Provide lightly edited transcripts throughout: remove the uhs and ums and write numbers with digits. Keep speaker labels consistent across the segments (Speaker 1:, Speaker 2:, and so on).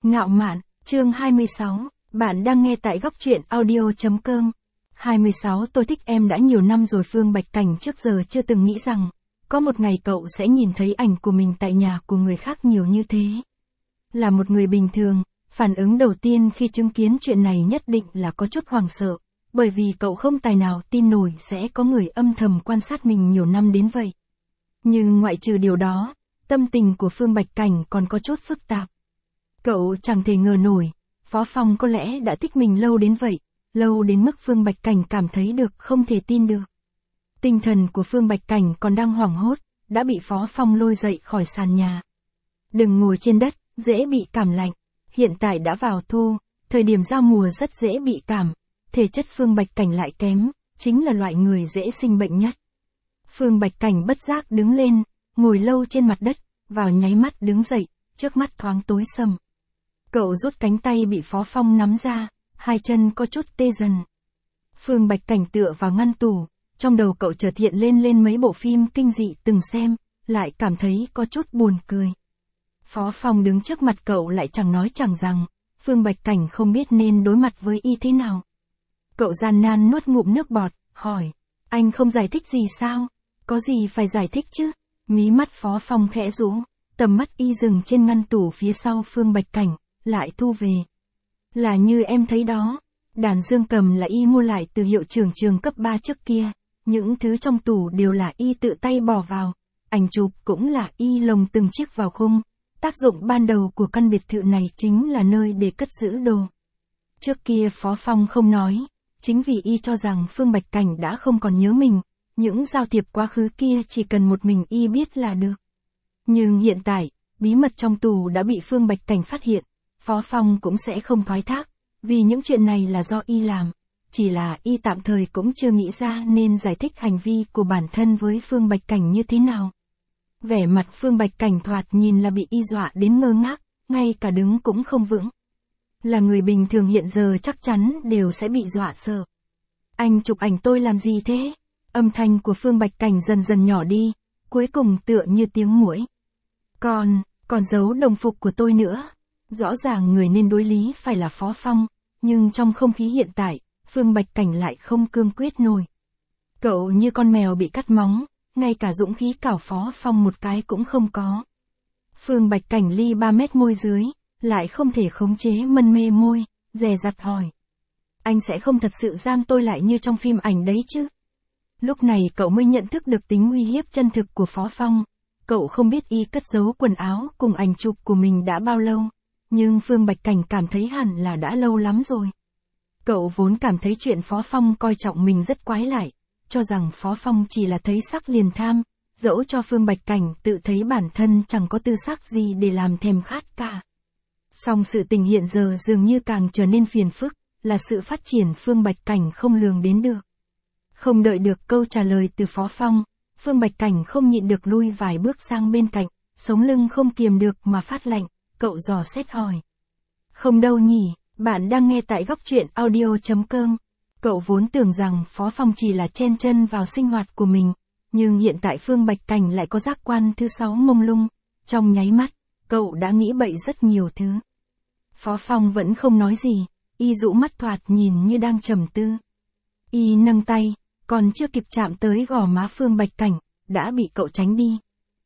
Speaker 1: Ngạo mạn, chương 26, bạn đang nghe tại góc truyện audio.com. 26 Tôi thích em đã nhiều năm rồi. Phương Bạch Cảnh trước giờ chưa từng nghĩ rằng, có một ngày cậu sẽ nhìn thấy ảnh của mình tại nhà của người khác nhiều như thế. Là một người bình thường, phản ứng đầu tiên khi chứng kiến chuyện này nhất định là có chút hoảng sợ, bởi vì cậu không tài nào tin nổi sẽ có người âm thầm quan sát mình nhiều năm đến vậy. Nhưng ngoại trừ điều đó, tâm tình của Phương Bạch Cảnh còn có chút phức tạp. Cậu chẳng thể ngờ nổi, Phó Phong có lẽ đã thích mình lâu đến vậy, lâu đến mức Phương Bạch Cảnh cảm thấy được không thể tin được. Tinh thần của Phương Bạch Cảnh còn đang hoảng hốt, đã bị Phó Phong lôi dậy khỏi sàn nhà. Đừng ngồi trên đất, dễ bị cảm lạnh. Hiện tại đã vào thu, thời điểm giao mùa rất dễ bị cảm, thể chất Phương Bạch Cảnh lại kém, chính là loại người dễ sinh bệnh nhất. Phương Bạch Cảnh bất giác đứng lên, ngồi lâu trên mặt đất, vào nháy mắt đứng dậy, trước mắt thoáng tối sầm. Cậu rút cánh tay bị Phó Phong nắm ra, hai chân có chút tê dần. Phương Bạch Cảnh tựa vào ngăn tủ, trong đầu cậu chợt hiện lên mấy bộ phim kinh dị từng xem, lại cảm thấy có chút buồn cười. Phó Phong đứng trước mặt cậu lại chẳng nói chẳng rằng, Phương Bạch Cảnh không biết nên đối mặt với y thế nào. Cậu gian nan nuốt ngụm nước bọt, hỏi, anh không giải thích gì sao? Có gì phải giải thích chứ? Mí mắt Phó Phong khẽ rũ, tầm mắt y dừng trên ngăn tủ phía sau Phương Bạch Cảnh, lại thu về. Là như em thấy đó, đàn dương cầm là y mua lại từ hiệu trưởng trường cấp 3 trước kia, những thứ trong tủ đều là y tự tay bỏ vào, ảnh chụp cũng là y lồng từng chiếc vào khung. Tác dụng ban đầu của căn biệt thự này chính là nơi để cất giữ đồ. Trước kia Phó Phong không nói, chính vì y cho rằng Phương Bạch Cảnh đã không còn nhớ mình, những giao thiệp quá khứ kia chỉ cần một mình y biết là được. Nhưng hiện tại, bí mật trong tù đã bị Phương Bạch Cảnh phát hiện, Phó Phong cũng sẽ không thoái thác, vì những chuyện này là do y làm, chỉ là y tạm thời cũng chưa nghĩ ra nên giải thích hành vi của bản thân với Phương Bạch Cảnh như thế nào. Vẻ mặt Phương Bạch Cảnh thoạt nhìn là bị y dọa đến ngơ ngác, ngay cả đứng cũng không vững. Là người bình thường hiện giờ chắc chắn đều sẽ bị dọa sợ. Anh chụp ảnh tôi làm gì thế? Âm thanh của Phương Bạch Cảnh dần dần nhỏ đi, cuối cùng tựa như tiếng muỗi. Còn giấu đồng phục của tôi nữa. Rõ ràng người nên đối lý phải là Phó Phong, nhưng trong không khí hiện tại, Phương Bạch Cảnh lại không cương quyết nổi. Cậu như con mèo bị cắt móng, ngay cả dũng khí cào Phó Phong một cái cũng không có. Phương Bạch Cảnh ly 3 mét môi dưới, lại không thể khống chế mân mê môi, dè dặt hỏi. Anh sẽ không thật sự giam tôi lại như trong phim ảnh đấy chứ? Lúc này cậu mới nhận thức được tính uy hiếp chân thực của Phó Phong. Cậu không biết y cất giấu quần áo cùng ảnh chụp của mình đã bao lâu, nhưng Phương Bạch Cảnh cảm thấy hẳn là đã lâu lắm rồi. Cậu vốn cảm thấy chuyện Phó Phong coi trọng mình rất quái lạ, cho rằng Phó Phong chỉ là thấy sắc liền tham, dẫu cho Phương Bạch Cảnh tự thấy bản thân chẳng có tư sắc gì để làm thèm khát cả. Song sự tình hiện giờ dường như càng trở nên phiền phức, là sự phát triển Phương Bạch Cảnh không lường đến được. Không đợi được câu trả lời từ Phó Phong, Phương Bạch Cảnh không nhịn được lui vài bước sang bên cạnh, sống lưng không kiềm được mà phát lạnh, cậu dò xét hỏi. Không đâu nhỉ, bạn đang nghe tại góc truyện audio.com. Cậu vốn tưởng rằng Phó Phong chỉ là chen chân vào sinh hoạt của mình, nhưng hiện tại Phương Bạch Cảnh lại có giác quan thứ 6 mông lung, trong nháy mắt, cậu đã nghĩ bậy rất nhiều thứ. Phó Phong vẫn không nói gì, y dụ mắt thoạt nhìn như đang trầm tư. Y nâng tay, còn chưa kịp chạm tới gò má Phương Bạch Cảnh, đã bị cậu tránh đi.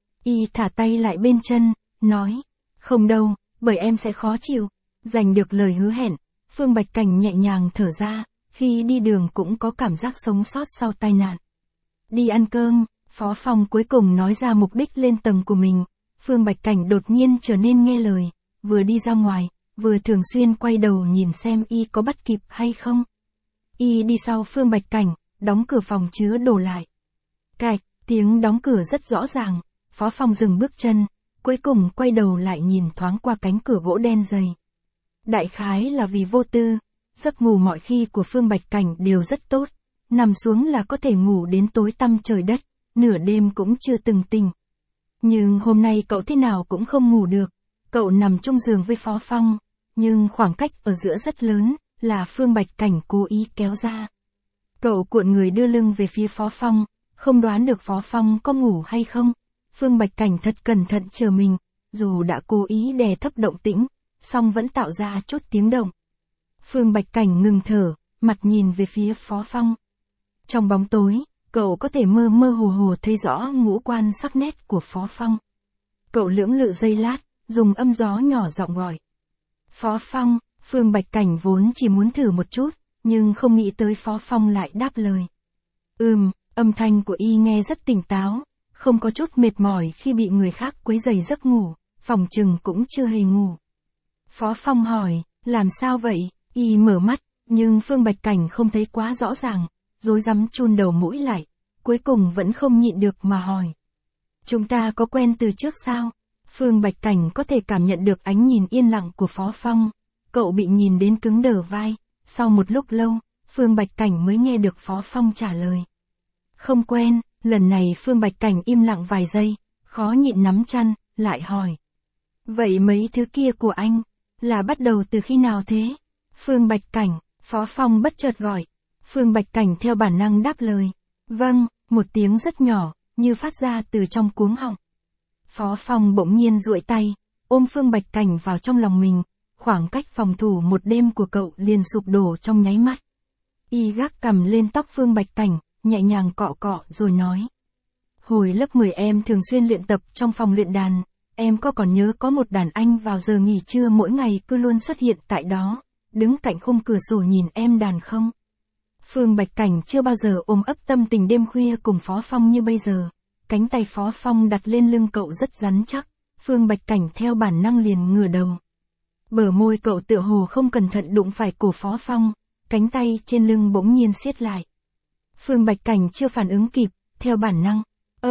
Speaker 1: Y thả tay lại bên chân, nói, không đâu, bởi em sẽ khó chịu. Giành được lời hứa hẹn, Phương Bạch Cảnh nhẹ nhàng thở ra, khi đi đường cũng có cảm giác sống sót sau tai nạn. Đi ăn cơm, Phó Phong cuối cùng nói ra mục đích lên tầng của mình. Phương Bạch Cảnh đột nhiên trở nên nghe lời, vừa đi ra ngoài, vừa thường xuyên quay đầu nhìn xem y có bắt kịp hay không. Y đi sau Phương Bạch Cảnh, đóng cửa phòng chứa đồ lại. Cạch, tiếng đóng cửa rất rõ ràng, Phó Phong dừng bước chân, cuối cùng quay đầu lại nhìn thoáng qua cánh cửa gỗ đen dày. Đại khái là vì vô tư, giấc ngủ mọi khi của Phương Bạch Cảnh đều rất tốt, nằm xuống là có thể ngủ đến tối tăm trời đất, nửa đêm cũng chưa từng tỉnh. Nhưng hôm nay cậu thế nào cũng không ngủ được, cậu nằm chung giường với Phó Phong, nhưng khoảng cách ở giữa rất lớn, là Phương Bạch Cảnh cố ý kéo ra. Cậu cuộn người đưa lưng về phía Phó Phong, không đoán được Phó Phong có ngủ hay không. Phương Bạch Cảnh thật cẩn thận chờ mình, dù đã cố ý đè thấp động tĩnh, song vẫn tạo ra chút tiếng động. Phương Bạch Cảnh ngừng thở, mặt nhìn về phía Phó Phong. Trong bóng tối, cậu có thể mơ mơ hồ hồ thấy rõ ngũ quan sắc nét của Phó Phong. Cậu lưỡng lự giây lát, dùng âm gió nhỏ giọng gọi. Phó Phong. Phương Bạch Cảnh vốn chỉ muốn thử một chút, nhưng không nghĩ tới Phó Phong lại đáp lời. Âm thanh của y nghe rất tỉnh táo, không có chút mệt mỏi khi bị người khác quấy rầy giấc ngủ, phòng chừng cũng chưa hề ngủ. Phó Phong hỏi, làm sao vậy? Y mở mắt, nhưng Phương Bạch Cảnh không thấy quá rõ ràng, rối rắm chun đầu mũi lại, cuối cùng vẫn không nhịn được mà hỏi. Chúng ta có quen từ trước sao? Phương Bạch Cảnh có thể cảm nhận được ánh nhìn yên lặng của Phó Phong. Cậu bị nhìn đến cứng đờ vai, sau một lúc lâu, Phương Bạch Cảnh mới nghe được Phó Phong trả lời. Không quen. Lần này Phương Bạch Cảnh im lặng vài giây, khó nhịn nắm chăn, lại hỏi. Vậy mấy thứ kia của anh, là bắt đầu từ khi nào thế? Phương Bạch Cảnh, Phó Phong bất chợt gọi. Phương Bạch Cảnh theo bản năng đáp lời. Vâng, một tiếng rất nhỏ, như phát ra từ trong cuống họng. Phó Phong bỗng nhiên duỗi tay, ôm Phương Bạch Cảnh vào trong lòng mình, khoảng cách phòng thủ một đêm của cậu liền sụp đổ trong nháy mắt. Y gác cằm lên tóc Phương Bạch Cảnh, nhẹ nhàng cọ cọ rồi nói. Hồi lớp 10 em thường xuyên luyện tập trong phòng luyện đàn, em còn nhớ có một đàn anh vào giờ nghỉ trưa mỗi ngày cứ luôn xuất hiện tại đó, đứng cạnh khung cửa sổ nhìn em đàn không? Phương Bạch Cảnh chưa bao giờ ôm ấp tâm tình đêm khuya cùng Phó Phong như bây giờ, cánh tay Phó Phong đặt lên lưng cậu rất rắn chắc, Phương Bạch Cảnh theo bản năng liền ngửa đầu. Bờ môi cậu tựa hồ không cẩn thận đụng phải cổ Phó Phong, cánh tay trên lưng bỗng nhiên siết lại. Phương Bạch Cảnh chưa phản ứng kịp, theo bản năng,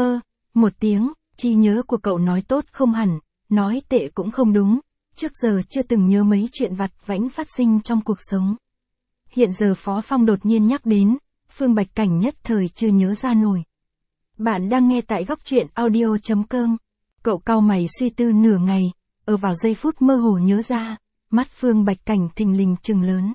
Speaker 1: một tiếng, trí nhớ của cậu nói tốt không hẳn, nói tệ cũng không đúng, trước giờ chưa từng nhớ mấy chuyện vặt vãnh phát sinh trong cuộc sống. Hiện giờ Phó Phong đột nhiên nhắc đến, Phương Bạch Cảnh nhất thời chưa nhớ ra nổi. Bạn đang nghe tại góc truyện audio.com. Cậu cau mày suy tư nửa ngày, vào giây phút mơ hồ nhớ ra, mắt Phương Bạch Cảnh thình lình trừng lớn.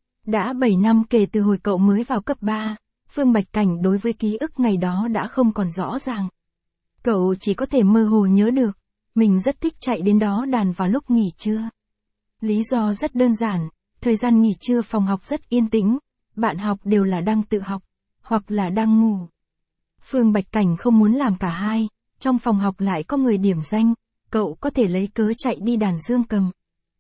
Speaker 1: Đã 7 năm kể từ hồi cậu mới vào cấp 3, Phương Bạch Cảnh đối với ký ức ngày đó đã không còn rõ ràng. Cậu chỉ có thể mơ hồ nhớ được, mình rất thích chạy đến đó đàn vào lúc nghỉ trưa. Lý do rất đơn giản, thời gian nghỉ trưa phòng học rất yên tĩnh, bạn học đều là đang tự học, hoặc là đang ngủ. Phương Bạch Cảnh không muốn làm cả hai, trong phòng học lại có người điểm danh, cậu có thể lấy cớ chạy đi đàn dương cầm.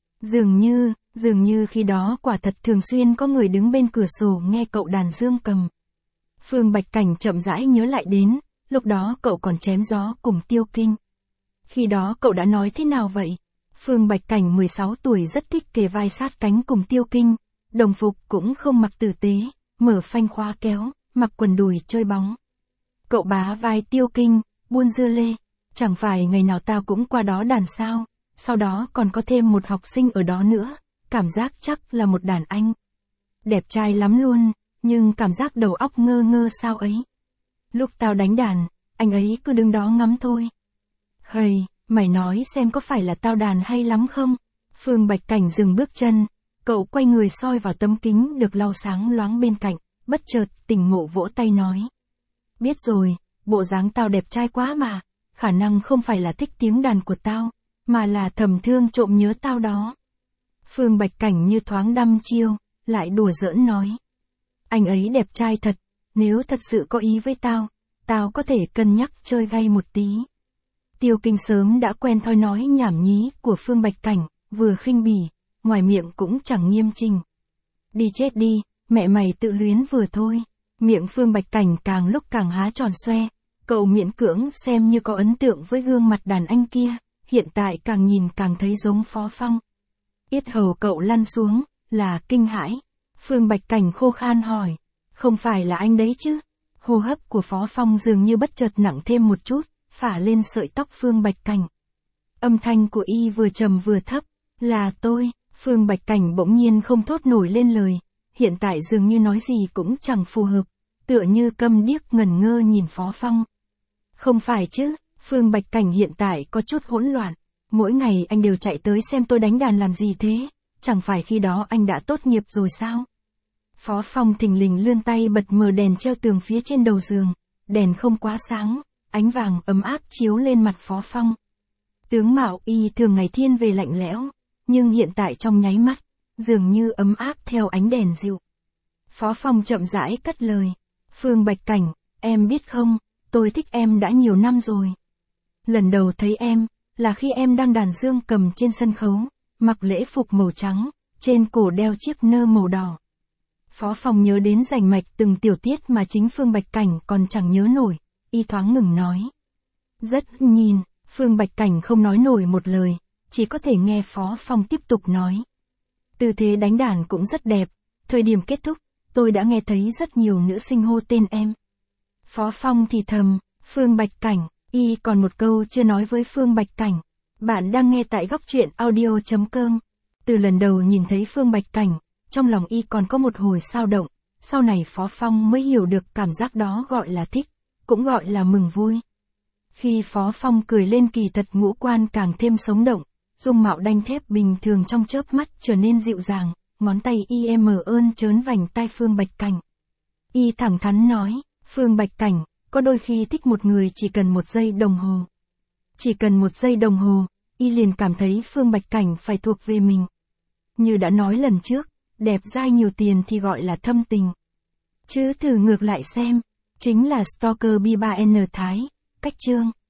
Speaker 1: Dường như khi đó quả thật thường xuyên có người đứng bên cửa sổ nghe cậu đàn dương cầm. Phương Bạch Cảnh chậm rãi nhớ lại đến, lúc đó cậu còn chém gió cùng Tiêu Kinh. Khi đó cậu đã nói thế nào vậy? Phương Bạch Cảnh 16 tuổi rất thích kề vai sát cánh cùng Tiêu Kinh, đồng phục cũng không mặc tử tế, mở phanh khóa kéo, mặc quần đùi chơi bóng. Cậu bá vai Tiêu Kinh, buôn dưa lê, chẳng phải ngày nào tao cũng qua đó đàn sao, sau đó còn có thêm một học sinh ở đó nữa, cảm giác chắc là một đàn anh. Đẹp trai lắm luôn, nhưng cảm giác đầu óc ngơ ngơ sao ấy. Lúc tao đánh đàn, anh ấy cứ đứng đó ngắm thôi. Hầy, mày nói xem có phải là tao đàn hay lắm không? Phương Bạch Cảnh dừng bước chân, cậu quay người soi vào tấm kính được lau sáng loáng bên cạnh, bất chợt tỉnh ngộ vỗ tay nói. Biết rồi, bộ dáng tao đẹp trai quá mà, khả năng không phải là thích tiếng đàn của tao, mà là thầm thương trộm nhớ tao đó. Phương Bạch Cảnh như thoáng đăm chiêu, lại đùa giỡn nói. Anh ấy đẹp trai thật, nếu thật sự có ý với tao có thể cân nhắc chơi gay một tí. Tiêu Kinh sớm đã quen thói nói nhảm nhí của Phương Bạch Cảnh, vừa khinh bỉ, ngoài miệng cũng chẳng nghiêm chỉnh. Đi chết đi, mẹ mày tự luyến vừa thôi. Miệng Phương Bạch Cảnh càng lúc càng há tròn xoe, cậu miễn cưỡng xem như có ấn tượng với gương mặt đàn anh kia, hiện tại càng nhìn càng thấy giống Phó Phong. Yết hầu cậu lăn xuống, là kinh hãi. Phương Bạch Cảnh khô khan hỏi, không phải là anh đấy chứ? Hô hấp của Phó Phong dường như bất chợt nặng thêm một chút, phả lên sợi tóc Phương Bạch Cảnh. Âm thanh của y vừa trầm vừa thấp, là tôi. Phương Bạch Cảnh bỗng nhiên không thốt nổi lên lời, hiện tại dường như nói gì cũng chẳng phù hợp, tựa như câm điếc ngẩn ngơ nhìn Phó Phong. Không phải chứ, Phương Bạch Cảnh hiện tại có chút hỗn loạn, mỗi ngày anh đều chạy tới xem tôi đánh đàn làm gì thế, chẳng phải khi đó anh đã tốt nghiệp rồi sao? Phó Phong thình lình lươn tay bật mở đèn treo tường phía trên đầu giường, đèn không quá sáng, ánh vàng ấm áp chiếu lên mặt Phó Phong. Tướng mạo y thường ngày thiên về lạnh lẽo, nhưng hiện tại trong nháy mắt, dường như ấm áp theo ánh đèn dịu. Phó Phong chậm rãi cất lời. Phương Bạch Cảnh, em biết không, tôi thích em đã nhiều năm rồi. Lần đầu thấy em, là khi em đang đàn dương cầm trên sân khấu, mặc lễ phục màu trắng, trên cổ đeo chiếc nơ màu đỏ. Phó Phong nhớ đến rành mạch từng tiểu tiết mà chính Phương Bạch Cảnh còn chẳng nhớ nổi, y thoáng ngừng nói. Rất nhìn, Phương Bạch Cảnh không nói nổi một lời, chỉ có thể nghe Phó Phong tiếp tục nói. Tư thế đánh đàn cũng rất đẹp, thời điểm kết thúc, tôi đã nghe thấy rất nhiều nữ sinh hô tên em. Phó Phong thì thầm, Phương Bạch Cảnh, y còn một câu chưa nói với Phương Bạch Cảnh. Bạn đang nghe tại góc truyện audio.com. Từ lần đầu nhìn thấy Phương Bạch Cảnh, trong lòng y còn có một hồi xao động, sau này Phó Phong mới hiểu được cảm giác đó gọi là thích, cũng gọi là mừng vui. Khi Phó Phong cười lên kỳ thật ngũ quan càng thêm sống động, dung mạo đanh thép bình thường trong chớp mắt trở nên dịu dàng, ngón tay y ơn trớn vành tai Phương Bạch Cảnh. Y thẳng thắn nói, Phương Bạch Cảnh, có đôi khi thích một người chỉ cần 1 giây đồng hồ. Chỉ cần 1 giây đồng hồ, y liền cảm thấy Phương Bạch Cảnh phải thuộc về mình. Như đã nói lần trước, đẹp dai nhiều tiền thì gọi là thâm tình. Chứ thử ngược lại xem, chính là stalker B3N Thái, cách chương.